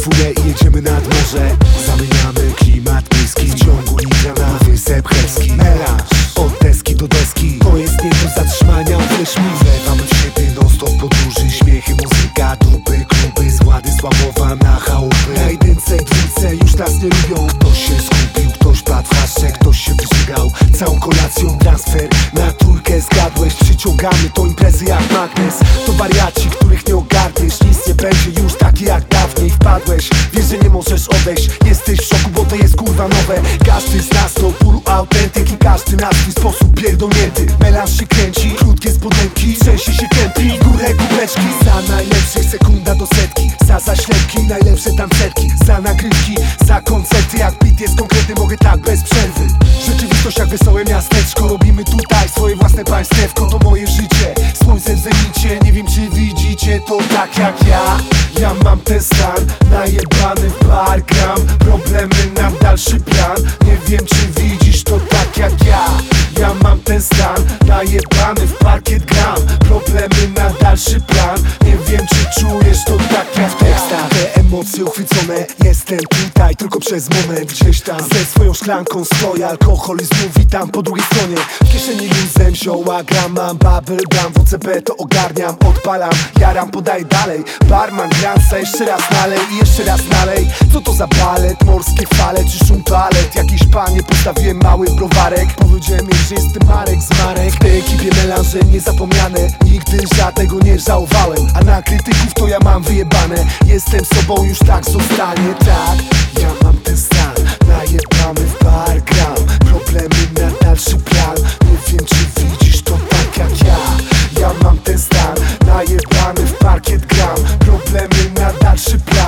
furę i jedziemy nad morze. Zamieniamy klimat miejski w ciągu litra na wysep helski. Melanż od deski do deski, to jest nie do zatrzymania, uwierz mi. Wlewamy w siebie non stop podróży, śmiechy, muzyka, dupy, kluby z Władysławowa na chałupy. Na jedynce i dwójce już nas nie lubią. Ktoś się skupił, ktoś padł w haszcze, ktoś się wyżygał całą kolacją. Transfer na trójkę, zgadłeś, przyciągamy to imprezy jak magnes. To wariaci, których nie ogarniesz, nic nie będzie już takie jak dawniej. Wpadłeś, wiesz, że nie możesz odejść, jesteś w szoku, bo to jest kurwa nowe. Każdy z nas to puru autentyk i każdy na swój sposób pierdolnięty. Melanż się kręci, krótkie spodenki, trzęsie się kępi, w górę kubeczki. Za najlepszych sekunda do setki, za zaślepki, najlepsze tancerki, za nagrywki, za koncerty. Jak beat jest konkretny, mogę tak bez przerwy. Rzeczywistość jak wesołe miasteczko, robimy tutaj swoje własne państewko. To moje życie, słońce w zenicie, nie wiem czy widzicie to tak jak ja. Ja mam ten stan, najebany w bar gram, problemy na dalszy plan. Nie wiem czy widzisz to tak jak ja. Ja mam ten stan, najebany w parkiet gram, problemy na dalszy plan. Nie wiem czy czujesz to tak jak w tekstach. Te emocje uchwycone, jestem tutaj tylko przez moment. Gdzieś tam ze swoją szklanką stoję, alkohol i znów witam po drugiej stronie. W kieszeni luzem zioła gram, mam bubble gum, WCB to ogarniam, odpalam, jaram, podaję dalej. Barman granca, jeszcze raz nalej i jeszcze raz nalej. Co to za balet, morskie fale czy szum toalet? Jakiejś panie postawiłem mały browarek, powiedziałem jej, że jestem Marek z Marek. W tej ekipie melanże niezapomniane, nigdy żadnego nie żałowałem. A na krytyków to ja mam wyjebane, jestem sobą, już tak zostanie, tak. Ja mam ten stan, najebany w bar gram, problemy na dalszy plan. Nie wiem czy widzisz to tak jak ja. Ja mam ten stan, najebany w parkiet gram, problemy na dalszy plan.